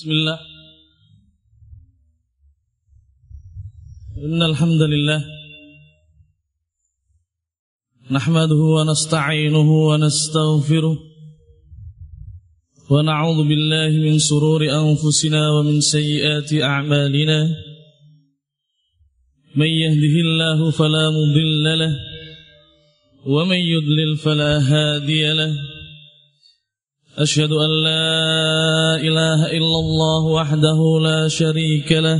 Bismillah. Innal hamdalillah nahmaduhu wa nasta'inuhu wa nastaghfiruh wa na'udzu billahi min shururi anfusina wa min sayyiati a'malina. Man yahdihillahu fala mudilla lahu wa man yudlil fala hadiya lahu. أشهد أن لا إله إلا الله وحده لا شريك له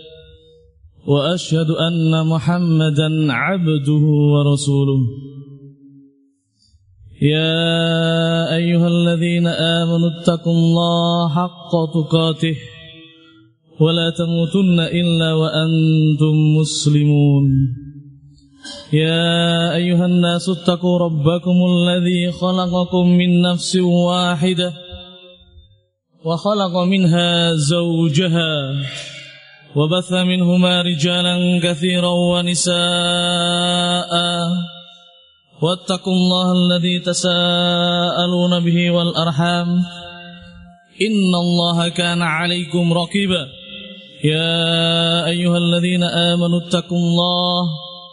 وأشهد أن محمدا عبده ورسوله يا أيها الذين آمنوا اتقوا الله حق تقاته ولا تموتن إلا وأنتم مسلمون يا أيها الناس اتقوا ربكم الذي خلقكم من نفس واحدة وخلق منها زوجها وبث منهما رجالا كثيرا ونساء واتقوا الله الذي تساءلون به والأرحام إن الله كان عليكم رقيبا يا أيها الذين آمنوا اتقوا الله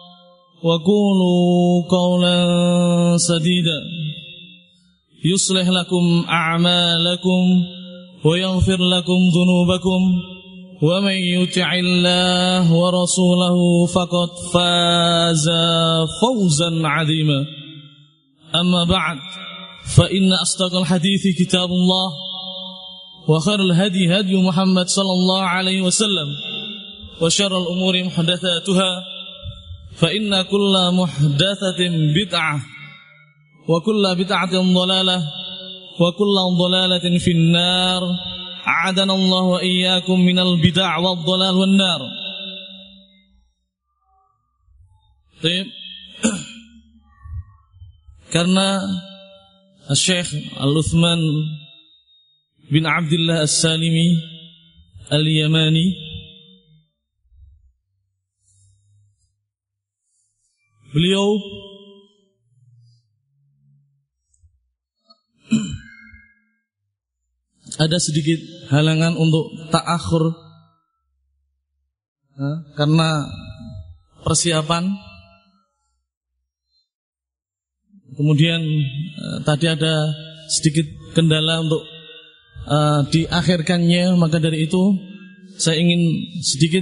وقولوا قولا سديدا يصلح لكم أعمالكم ويغفر لكم ذنوبكم ومن يطع الله ورسوله فقد فاز فوزا عظيما أما بعد فإن أصدق الحديث كتاب الله وخير الهدي هدي محمد صلى الله عليه وسلم وشر الأمور محدثاتها فإن كل محدثة بدعة وكل بدعة ضلالة وكل ضلالة في النار أعاذنا الله وإياكم من البدع والضلال والنار. طيب. Karena Syekh Al-Uthman bin Abdullah As-Salimi Al-Yamani beliau ada sedikit halangan untuk ta'akhur karena persiapan. Kemudian tadi ada sedikit kendala untuk diakhirkannya, maka dari itu saya ingin sedikit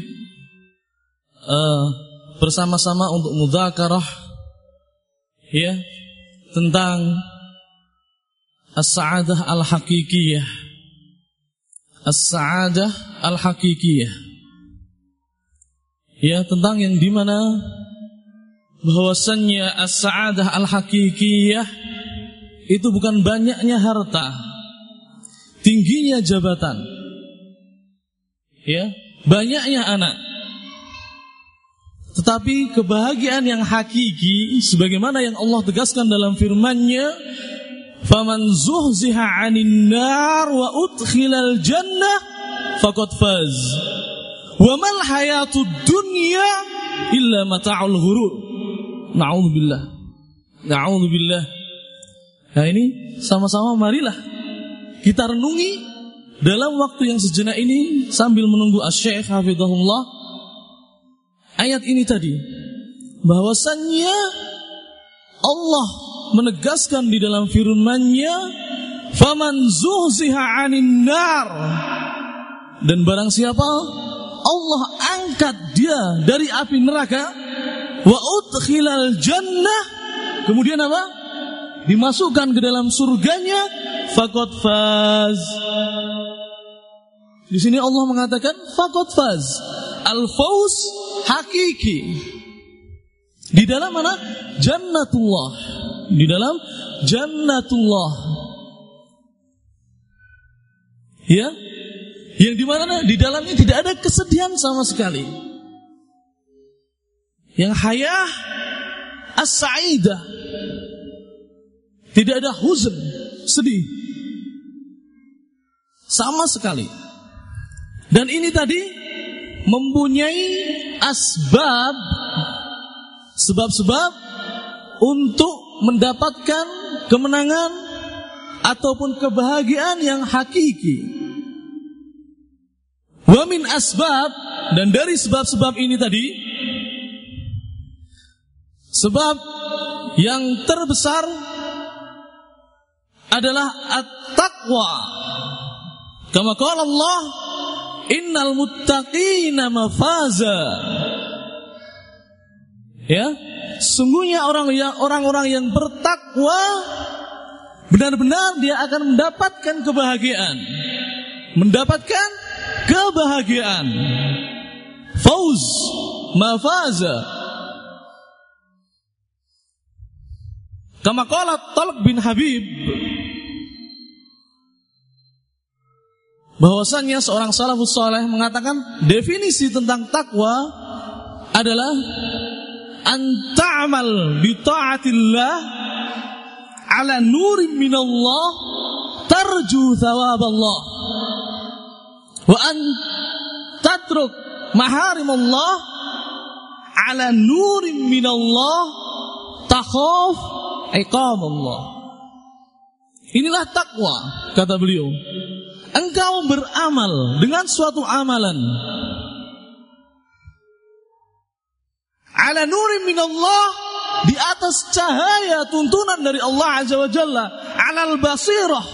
bersama-sama untuk mudzakarah ya tentang as-sa'adah al-haqiqiyah. As-sa'adah al-haqiqiyah. Ya, tentang yang dimana bahwasannya as-sa'adah al-haqiqiyah itu bukan banyaknya harta, tingginya jabatan, ya, banyaknya anak. Tetapi kebahagiaan yang hakiki sebagaimana yang Allah tegaskan dalam firman-Nya, "Faman zuhziha 'anil nar wa udkhilal jannah faqad faz. Wa mal hayatud dunya illa mata'ul ghurur." Na'udzubillah. Na'udzubillah. Nah, ini sama-sama marilah kita renungi dalam waktu yang sejenak ini sambil menunggu Asy-Syaikh hafizahullah ayat ini tadi, bahwasannya Allah menegaskan di dalam firman-Nya, "Faman zuhziha 'anil nar." Dan barang siapa Allah angkat dia dari api neraka, wa udkhilal jannah, kemudian apa? Dimasukkan ke dalam surganya, faqad faz. Di sini Allah mengatakan faqad faz. Al-fauz hakiki. Di dalam mana? Jannatullah. Di dalam Jannatullah. Ya. Yang di mana? Di dalamnya tidak ada kesedihan sama sekali. Yang hayah as-sa'idah. Tidak ada huzn, sedih. Sama sekali. Dan ini tadi mempunyai sebab-sebab untuk mendapatkan kemenangan ataupun kebahagiaan yang hakiki. Wa min asbab, dan dari sebab-sebab ini tadi, sebab yang terbesar adalah at-taqwa. Kama qala Allah, innal muttaqina mafaza. Ya, sungguhnya orang-orang yang bertakwa benar-benar dia akan mendapatkan kebahagiaan. Mendapatkan kebahagiaan. Fauz, mafaza. Kama qala Talq bin Habib, bahwasannya seorang salafus saleh mengatakan definisi tentang takwa adalah an ta'mal bi ta'atillah ala nurin minallah tarju thawaballah wa an tatruk maharimallah ala nurin minallah takhaf iqaballah. Inilah takwa, kata beliau. Engkau beramal dengan suatu amalan ala nurin minallah, di atas cahaya tuntunan dari Allah Azza wa Jalla, alal basirah.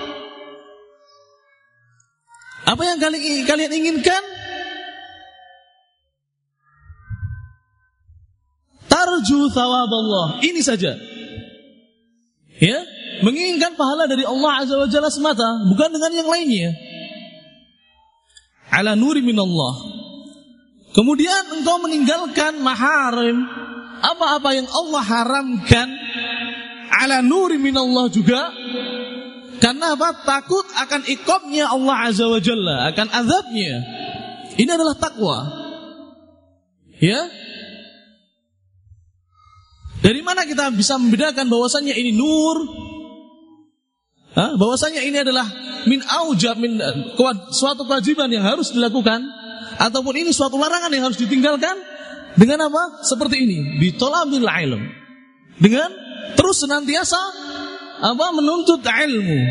Apa yang kalian inginkan? Tarju thawaballah. Ini saja. Ya, menginginkan pahala dari Allah Azza wa Jalla semata, bukan dengan yang lainnya. Ala nuri minallah. Kemudian engkau meninggalkan maharim, apa-apa yang Allah haramkan, ala nuri minallah juga. Karena apa? Takut akan iqabnya Allah Azza wa Jalla, akan azabnya. Ini adalah takwa. Ya. Dari mana kita bisa membedakan bahwasannya ini nur? Bahwasannya ini adalah min aujab, suatu kewajiban yang harus dilakukan, ataupun ini suatu larangan yang harus ditinggalkan. Dengan apa? Seperti ini, bitolabil ilm, dengan terus senantiasa menuntut ilmu.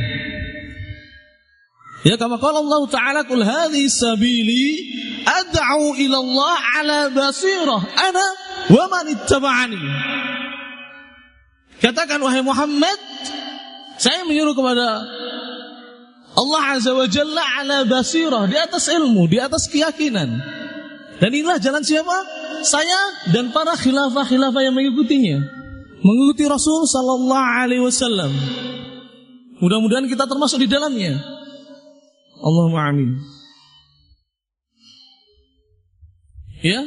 Ya, kama qala Allah Ta'ala, qul hadhihi sabili ad'u ila Allah ala basirah ana wa man ittaba'ani. Katakan, wahai Muhammad, saya menyuruh kepada Allah Azza wa Jalla ala basirah, di atas ilmu, di atas keyakinan. Dan inilah jalan siapa? Saya dan para khilafah-khilafah yang mengikutinya, mengikuti Rasul sallallahu alaihi wasallam. Mudah-mudahan kita termasuk di dalamnya. Allahumma amin. Ya.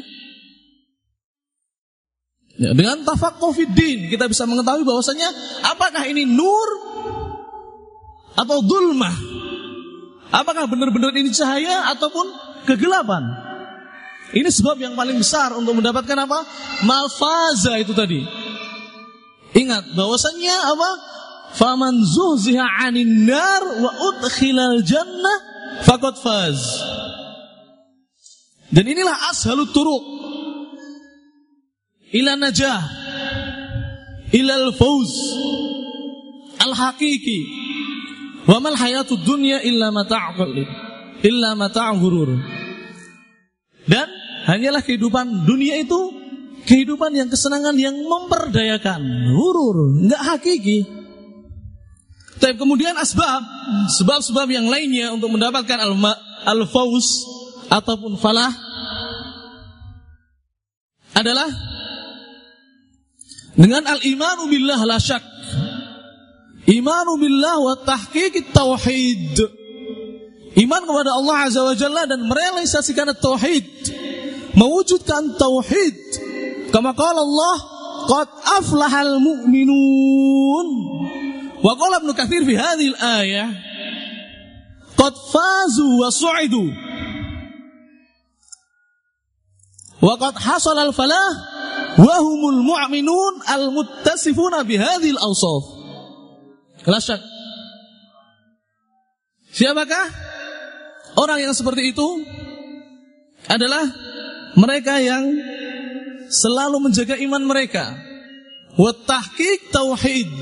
Dengan tafaqquh fid din kita bisa mengetahui bahwasanya apakah ini nur atau dhulmah. Apakah benar-benar ini cahaya ataupun kegelapan. Ini sebab yang paling besar untuk mendapatkan apa? Mafaza itu tadi. Ingat bahwasanya apa? Faman zuhziha 'anil nar wa udkhilal jannah faqad faz. Dan inilah ashalut turuq ila najah, ilal fauz al-haqiqi. Wa mal hayatud dunya illa mata'ul, illa mata'ul ghurur. Dan hanyalah kehidupan dunia itu kehidupan yang kesenangan yang memperdayakan, ghurur, enggak hakiki. Tapi kemudian sebab-sebab yang lainnya untuk mendapatkan al-fauz ataupun falah adalah dengan al-imanu billah la syak. Imanu billah wa tahqiqit tauhid. Iman kepada Allah Azza wa Jalla dan merealisasikan tauhid, mewujudkan tauhid. Kama qala Allah, qad aflahal mu'minun. Wa qala Ibnu Katsir fi hadhihi al-ayah, qad fazu wa su'idu. Wa qad hasala al-falah wahumul mu'minun al-muttasifuna bihadhil awsaf. La syak. Siapakah orang yang seperti itu? Adalah mereka yang selalu menjaga iman mereka, wa tahqiq tauhid.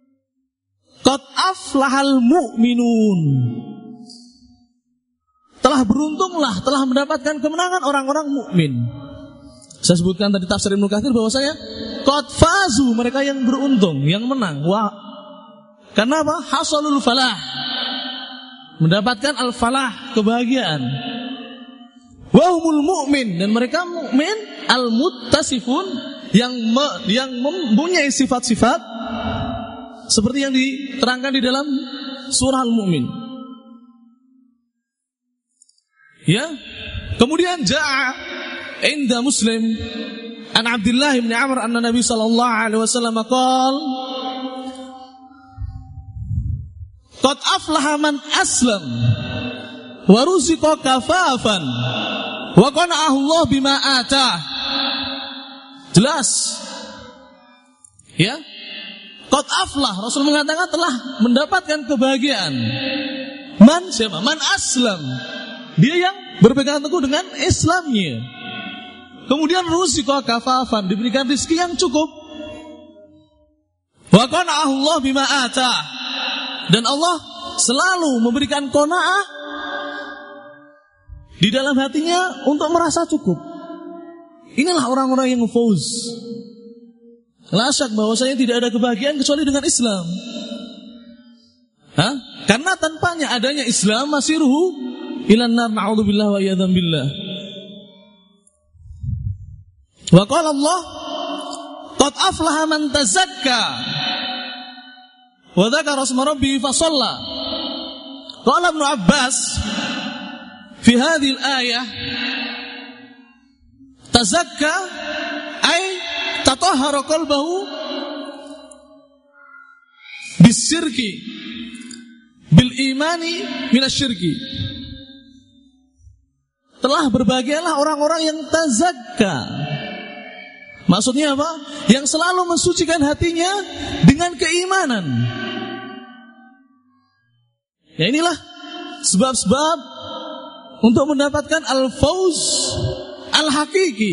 Qad aflahal mu'minun. Telah beruntunglah, telah mendapatkan kemenangan orang-orang mukmin. Saya sebutkan tadi tafsir Ibnu Katsir bahwasanya qad fazu, mereka yang beruntung, yang menang. Wah, karena apa? Hasalul falah, mendapatkan al-falah, kebahagiaan. Wahumul mu'min, dan mereka mukmin al-muttasifun, yang mempunyai sifat-sifat seperti yang diterangkan di dalam surah Al-Mu'min. Ya. Kemudian ja'a inda Muslim an Abdullah bin Amr anna Nabi sallallahu alaihi wasallam qala qad aflaha man aslam wa ruziqa kafafan wa qana'ahu Allah bima atah. Jelas. Ya. Qad aflah, Rasul mengatakan telah mendapatkan kebahagiaan. Man siapa? Man aslam. Dia yang berpegang teguh dengan Islamnya. Kemudian ruziqa kafafan, diberikan rezeki yang cukup. Wa qana'ahu Allah bima atah. Dan Allah selalu memberikan qanaah di dalam hatinya untuk merasa cukup. Inilah orang-orang yang fauz. La syak bahwasanya tidak ada kebahagiaan kecuali dengan Islam. Karena tanpanya adanya Islam masiruhu ilan nar, na'udzubillah wa iyadzam billah. Wa qala Allah qad aflaha man tazakka wa dzakara isma rabbih fa shalla. Qala Ibnu Abbas fi hadhihi al-ayah tazakka ay tatahhara qalbahu bisyirki bil imani minasyirki. Telah berbahagialah orang-orang yang tazakka. Maksudnya apa? Yang selalu mensucikan hatinya dengan keimanan. Ya, inilah sebab-sebab untuk mendapatkan al-fauz al-hakiki.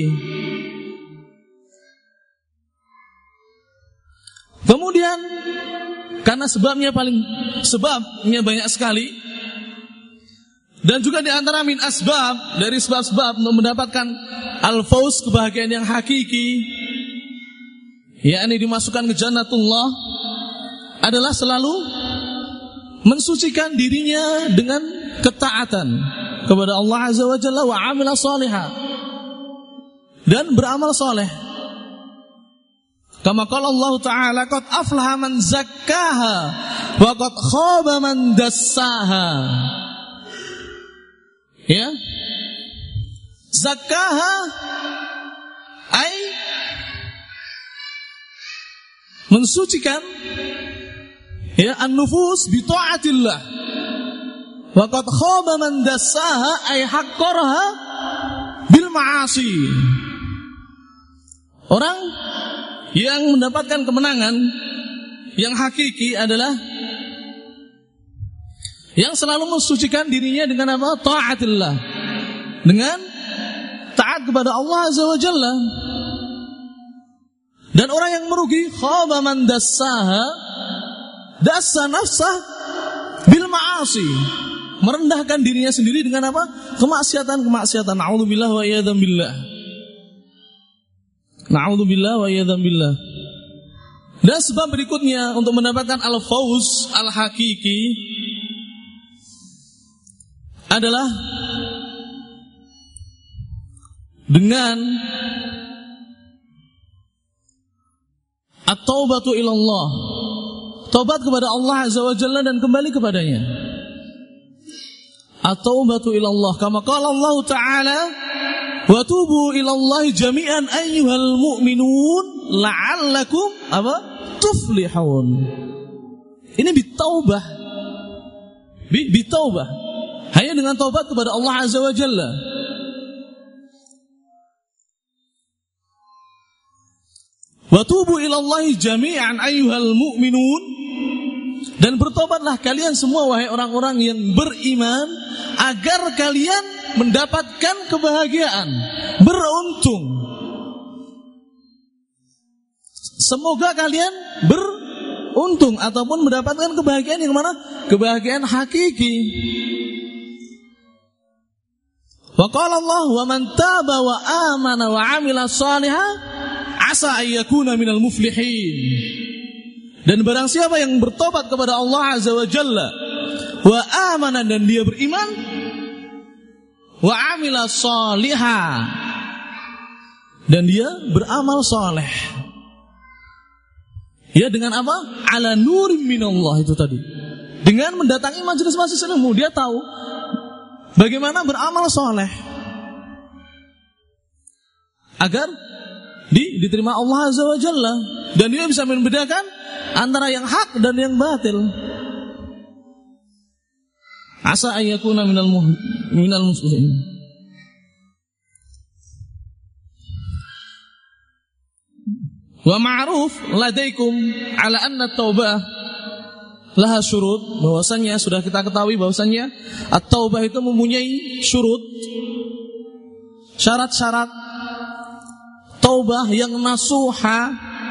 Kemudian karena sebabnya banyak sekali, dan juga di antara min asbab, dari sebab-sebab untuk mendapatkan al-fauz, kebahagiaan yang hakiki, yakni dimasukkan ke jannatullah, adalah selalu mensucikan dirinya dengan ketaatan kepada Allah Azza wa Jalla wa amila salihah, dan beramal saleh. Kama qala Allah Ta'ala qad aflaha man zakkaha wa qad khaba man dassaha. Ya. Zakkaha ay mensucikan, ya, an-nufus bi ta'atillah. Wa qad khaba man dassaha ay haqqaraha bil ma'asi. Orang yang mendapatkan kemenangan yang hakiki adalah yang selalu mensucikan dirinya dengan apa? Ta'atillah, dengan taat kepada Allah Azza wa Jalla. Dan orang yang merugi, khaba man dassaha, dassa nafsah bil ma'asi, merendahkan dirinya sendiri dengan apa? Kemaksiatan. Na'udzubillah wa iyadzam billah. Na'udzubillah wa iyadzam billah. Dan sebab berikutnya untuk mendapatkan al-fauz al-hakiki adalah dengan at-taubatu ilallah, taubat kepada Allah Azza wa Jalla dan kembali kepadanya. At-taubatu ilallah, kama qala Allah Ta'ala wa tubu ilallahi jami'an ayyuhal mu'minun la'allakum tuflihun. Ini bitaubah, bitaubah, hanya dengan taubat kepada Allah Azza wa Jalla. Wa tubu ilallahi jami'an ayyuhal mu'minun, dan bertobatlah kalian semua wahai orang-orang yang beriman, agar kalian mendapatkan kebahagiaan, beruntung. Semoga kalian beruntung ataupun mendapatkan kebahagiaan yang mana? Kebahagiaan hakiki. Wa qala Allah wa man taba wa amana wa amila shalihan asa ayyakuna minal muflihin. Dan barang siapa yang bertobat kepada Allah Azza wa Jalla wa amana, dan dia beriman, wa amila shalihan, dan dia beramal saleh. Ya, dengan apa? Ala nurim minallah, itu tadi. Dengan mendatangi majelis-majelis ilmu, dia tahu bagaimana beramal soleh agar diterima Allah Azza wa Jalla, dan dia bisa membedakan antara yang hak dan yang batil. Asa ayyakuna minal muslimin. Wa ma'ruf ladaikum ala anna taubah laha syurut, bahwasanya sudah kita ketahui bahwasanya at-taubah itu mempunyai syurut, syarat-syarat. Taubah yang nasuha,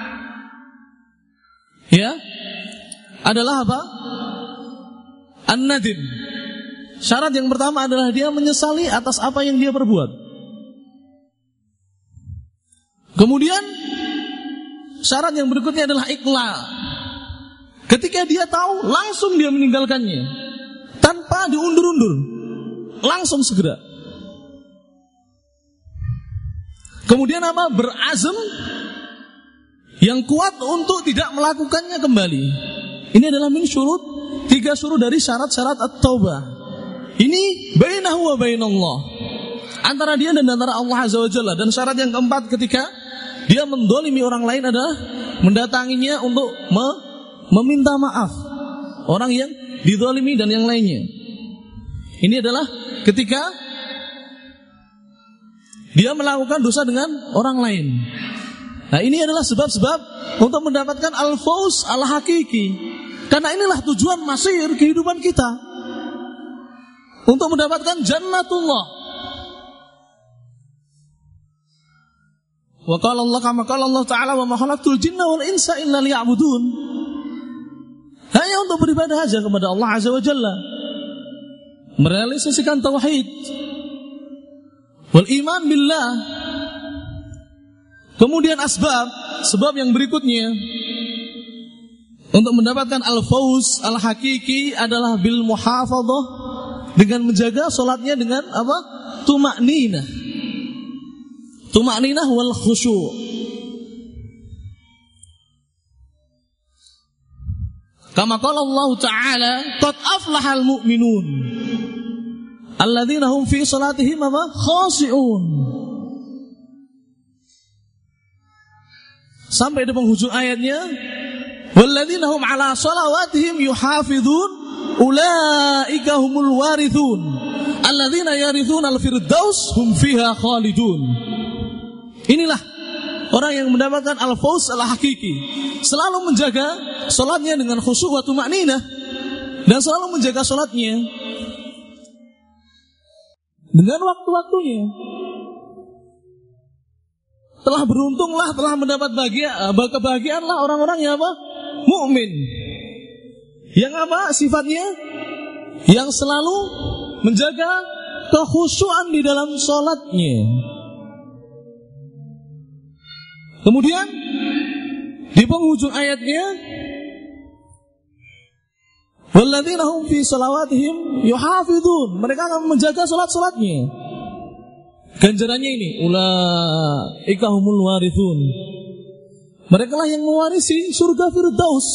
ya, adalah apa? An-nadim. Syarat yang pertama adalah dia menyesali atas apa yang dia perbuat. Kemudian syarat yang berikutnya adalah iqla. Ketika dia tahu, langsung dia meninggalkannya tanpa diundur-undur, langsung segera. Kemudian apa? Berazam yang kuat untuk tidak melakukannya kembali. Ini adalah min syurut, 3 syurut dari syarat-syarat at-taubah. Ini bainahu wa bainallah, antara dia dan antara Allah Azza wa Jalla. Dan syarat yang keempat, ketika dia mendolimi orang lain, adalah mendatanginya untuk meminta maaf orang yang didolimi dan yang lainnya. Ini adalah ketika dia melakukan dosa dengan orang lain. Nah, ini adalah sebab-sebab untuk mendapatkan al-fauz al-hakiki. Karena inilah tujuan masir kehidupan kita, untuk mendapatkan jannatullah. Wa qala Allah kama qala Allah Ta'ala wa ma khalaqtul jinna wal insa illa liya'budun. Hanya untuk beribadah saja kepada Allah Azza wa Jalla, merealisasikan tauhid wal iman billah. Kemudian sebab yang berikutnya untuk mendapatkan al-fauz al-hakiki adalah bil muhafadzah, dengan menjaga salatnya dengan apa? Tuma'ninah wal khusyu'. Kama qala Allah Ta'ala, qad aflahal mu'minun alladzina hum fi salatihim khashi'un. Sampai di penghujung ayatnya, walladzina hum ala salawatihim yuhafizun ulaika humul warithun alladzina yarithuna al-firdaus hum fiha khalidun. Inilah orang yang mendapatkan al-fauz al-hakiki, selalu menjaga salatnya dengan khusyuk wa tuma'ninah, dan selalu menjaga salatnya dengan waktu-waktunya. Telah beruntunglah, telah mendapat kebahagiaanlah orang-orang yang apa? Mukmin. Yang apa sifatnya? Yang selalu menjaga kekhusyuan di dalam salatnya. Kemudian di penghujung ayatnya, walladzina hum fi salawatihim yuhafizun, mereka akan menjaga salat-salatnya. Ganjarannya ini, ulaika humul warithun, mereka lah yang mewarisi surga Firdaus.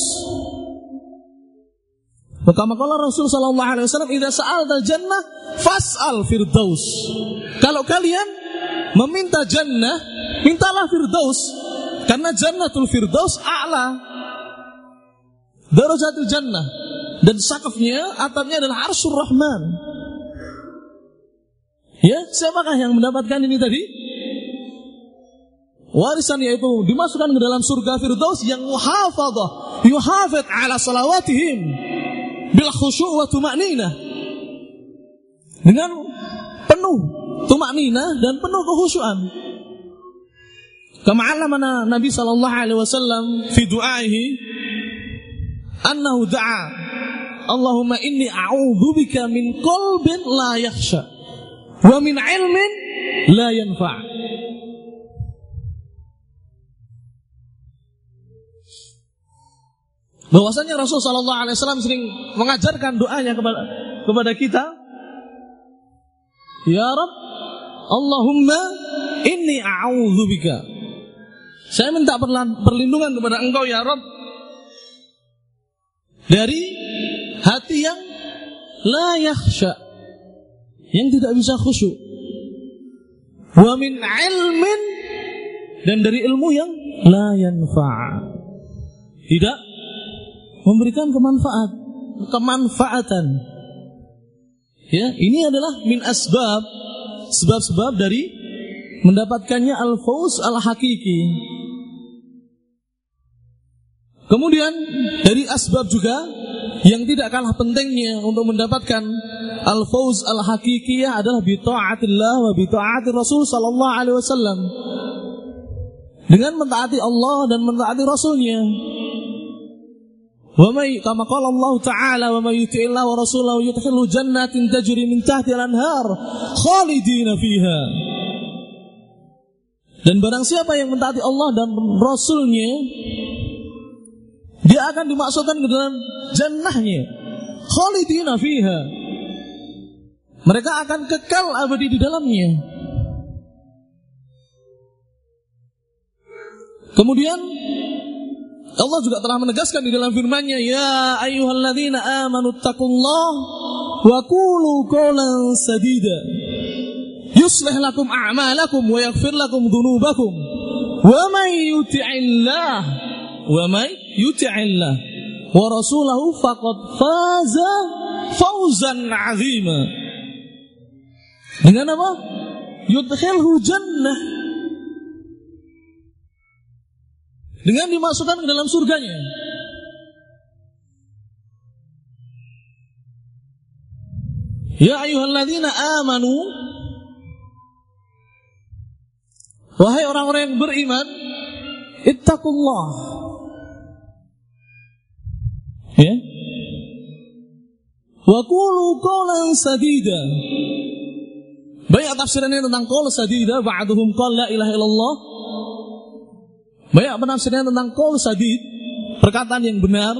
Maka Rasul sallallahu alaihi wasallam, idza sa'altal jannah fas'al Firdaus. Kalau kalian meminta jannah, mintalah Firdaus, karena jannatul Firdaus a'la darajatul jannah, dan sakafnya, atapnya adalah Arsyur Rahman. Ya, siapakah yang mendapatkan ini tadi? Warisan, yaitu dimasukkan ke dalam surga Firdaus yang muhafadzah, yuhafidz ala salawatihim bil khusyu' wa tuma'ninah, dengan penuh tuma'ninah dan penuh kekhusyuan. Kama 'allamana Nabi sallallahu alaihi wasallam fi du'aihi annahu da'a, Allahumma inni a'udzubika min qalbin la yakhsha wa min ilmin la yanfa'. Bahwasanya Rasul sallallahu alaihi wasallam sering mengajarkan doanya kepada kita. Ya Rabb, Allahumma inni a'udzubika. Saya minta perlindungan kepada Engkau ya Rabb dari hati yang la yakhsha, yang tidak bisa khusyuk. Wa min ilmin, dan dari ilmu yang la yanfa', tidak memberikan kemanfaatan. Ya, ini adalah min asbab, sebab-sebab dari mendapatkannya al-fawz al-hakiki. Kemudian dari asbab juga yang tidak kalah pentingnya untuk mendapatkan al-fawz al-hakikiyah adalah bi ta'atillah wa bi ta'atir Rasul sallallahu alaihi wasallam. Dengan mentaati Allah dan mentaati Rasulnya. Wa may kama qala Allah Ta'ala wa may yuti'illah wa rasulahu yudkhilhu jannatin tajri min tahtiha al-anhar khalidina fiha. Dan barang siapa yang mentaati Allah dan Rasulnya, dia akan dimasukkan ke dalam jannahnya khalidina fiha. Mereka akan kekal abadi di dalamnya. Kemudian Allah juga telah menegaskan di dalam firman-Nya, ya ayyuhalladzina amanu taqullaha wa qulu qawlan sadida yuslih lakum a'malakum wa yaghfir lakum dhunubakum wa may yuti'illah wa rasulahu faqad faza fawzan 'azima. Dengan apa? Yudkhilhu jannah, dengan dimasukkan ke dalam surganya. Ya ayyuhalladzina amanu, wahai orang-orang yang beriman, ittaqullah. Ya. Wa qulu qawlan sadida. Banyak tafsirannya tentang qaul sadida, ba'duhum qala la ilaha illallah. Banyak penafsirannya tentang qaul sadid, perkataan yang benar.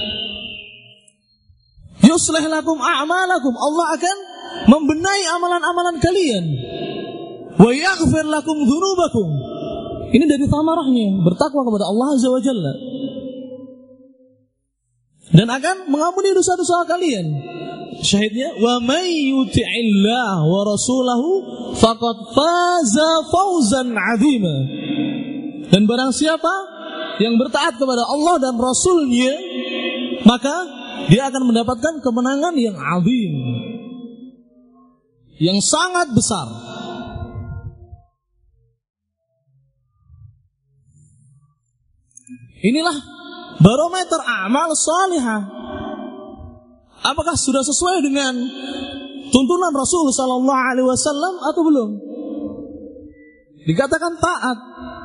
Yuslih lakum a'malakum, Allah akan membenahi amalan-amalan kalian. Wa yaghfir lakum dzunubakum. Ini dari thamarahnya bertakwa kepada Allah Azza wa Jalla. Dan akan mengampuni dosa-dosa kalian. Syahidnya, wa may yuti'illah wa rasulahu faqad faza fawzan 'azima. Dan barang siapa yang bertaat kepada Allah dan Rasulnya, maka dia akan mendapatkan kemenangan yang azim, yang sangat besar. Inilah barometer amal salihah. Apakah sudah sesuai dengan tuntunan Rasul sallallahu alaihi wasallam atau belum? Dikatakan taat.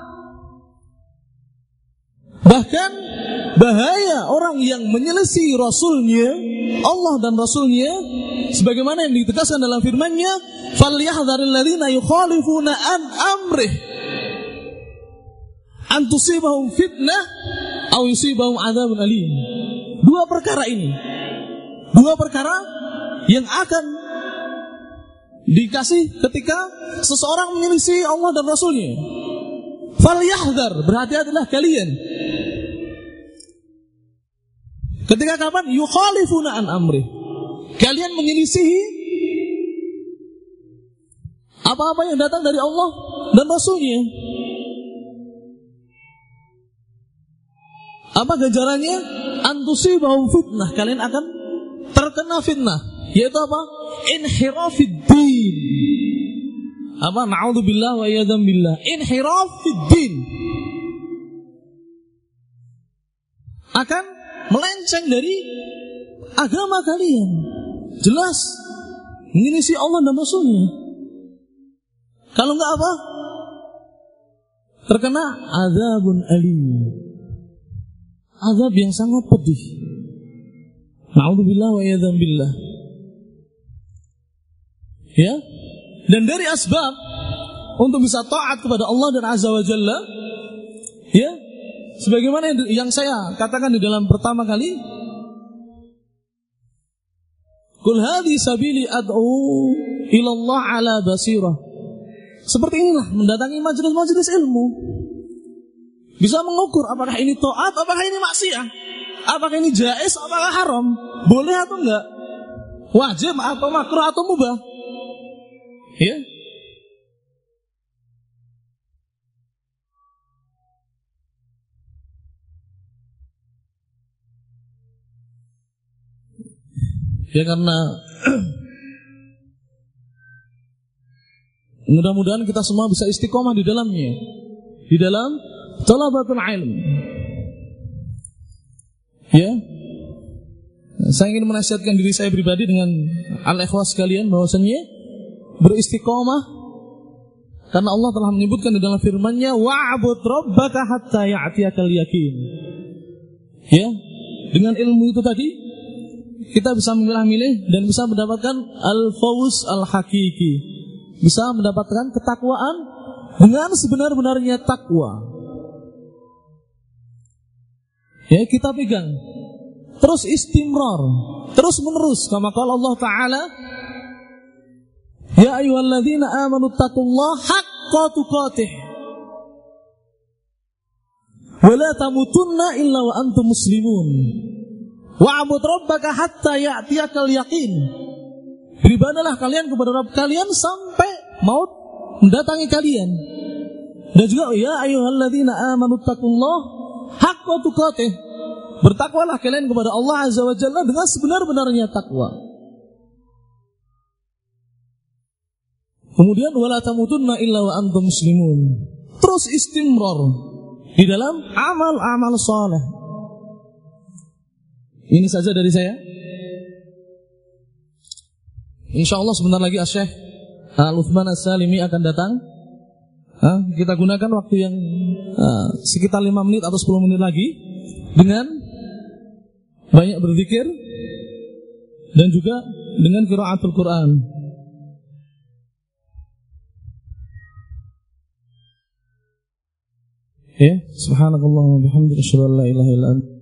Bahkan bahaya orang yang menyelisih Rasulnya, Allah dan Rasulnya, sebagaimana yang ditegaskan dalam firman-Nya, "Falyahdharil ladzina yukhalifuna an amrih an tusibahum fitnah aw yusibahum adzabun alim." Dua perkara ini, dua perkara yang akan dikasih ketika seseorang menyelisih Allah dan Rasulnya. Falyahdhar, berhati-hatilah kalian. Ketika kapan? Yukhalifuna an amrih, kalian menyelisihi apa-apa yang datang dari Allah dan Rasulnya. Apa ganjarannya? Antusibahum fitnah, kalian akan terkena fitnah, yaitu apa? Inhirafid din. Apa? Na'udzubillah wa iyadzam billah. Inhirafid din, akan melenceng dari agama kalian. Jelas menyelisih Allah dan Rasulnya. Kalau enggak apa? Terkena azabun alim, azab yang sangat pedih. Na'udzubillah wa iyadzam billah. Ya, Dan dari asbab untuk bisa taat kepada Allah dan Azza wa Jalla, ya, sebagaimana yang saya katakan di dalam pertama kali, Qul hadhi sabili ad'u ila Allah ala basirah. Seperti inilah mendatangi majelis-majelis ilmu. Bisa mengukur apakah ini taat, apakah ini maksiat, apakah ini jaiz, apakah haram, boleh atau enggak, wajib atau makruh atau mubah. Ya. Ya karena mudah-mudahan kita semua bisa istiqomah di dalamnya, di dalam talabatul ilm. Ya, saya ingin menasihatkan diri saya pribadi dengan al-ikhwas sekalian bahwasanya beristiqomah, karena Allah telah menyebutkan di dalam firman-Nya, wa'bud rabbaka hatta ya'tiyakal yaqin. Ya, dengan ilmu itu tadi kita bisa memilah-milih dan bisa mendapatkan al-fawz al-hakiki, bisa mendapatkan ketakwaan dengan sebenar-benarnya takwa. Ya, kita pegang terus istimrar, terus menerus, kama qala Allah Ta'ala, ya ayyuhalladzina amanu taqullaha haqqa tuqatih wa la tamutunna illa wa antum muslimun. Wa'bud rabbaka hatta ya'tiyakal yaqin. Beribadahlah kalian kepada Rabb kalian sampai maut mendatangi kalian. Dan juga ya ayyuhalladzina amanu taqullaha haqqa tuqatih. Bertakwalah kalian kepada Allah Azza wa Jalla dengan sebenar-benarnya takwa. Kemudian wala tamutunna illa wa antum muslimun. Terus istimrar di dalam amal-amal saleh. Ini saja dari saya. InsyaAllah sebentar lagi Syekh Al-Uthman As-Salimi akan datang. Kita gunakan waktu yang sekitar 5 menit atau 10 menit lagi dengan banyak berzikir dan juga dengan qiraatul Quran. Ya, subhanakallah wa bihamdika asyhadu an la ilaha illa anta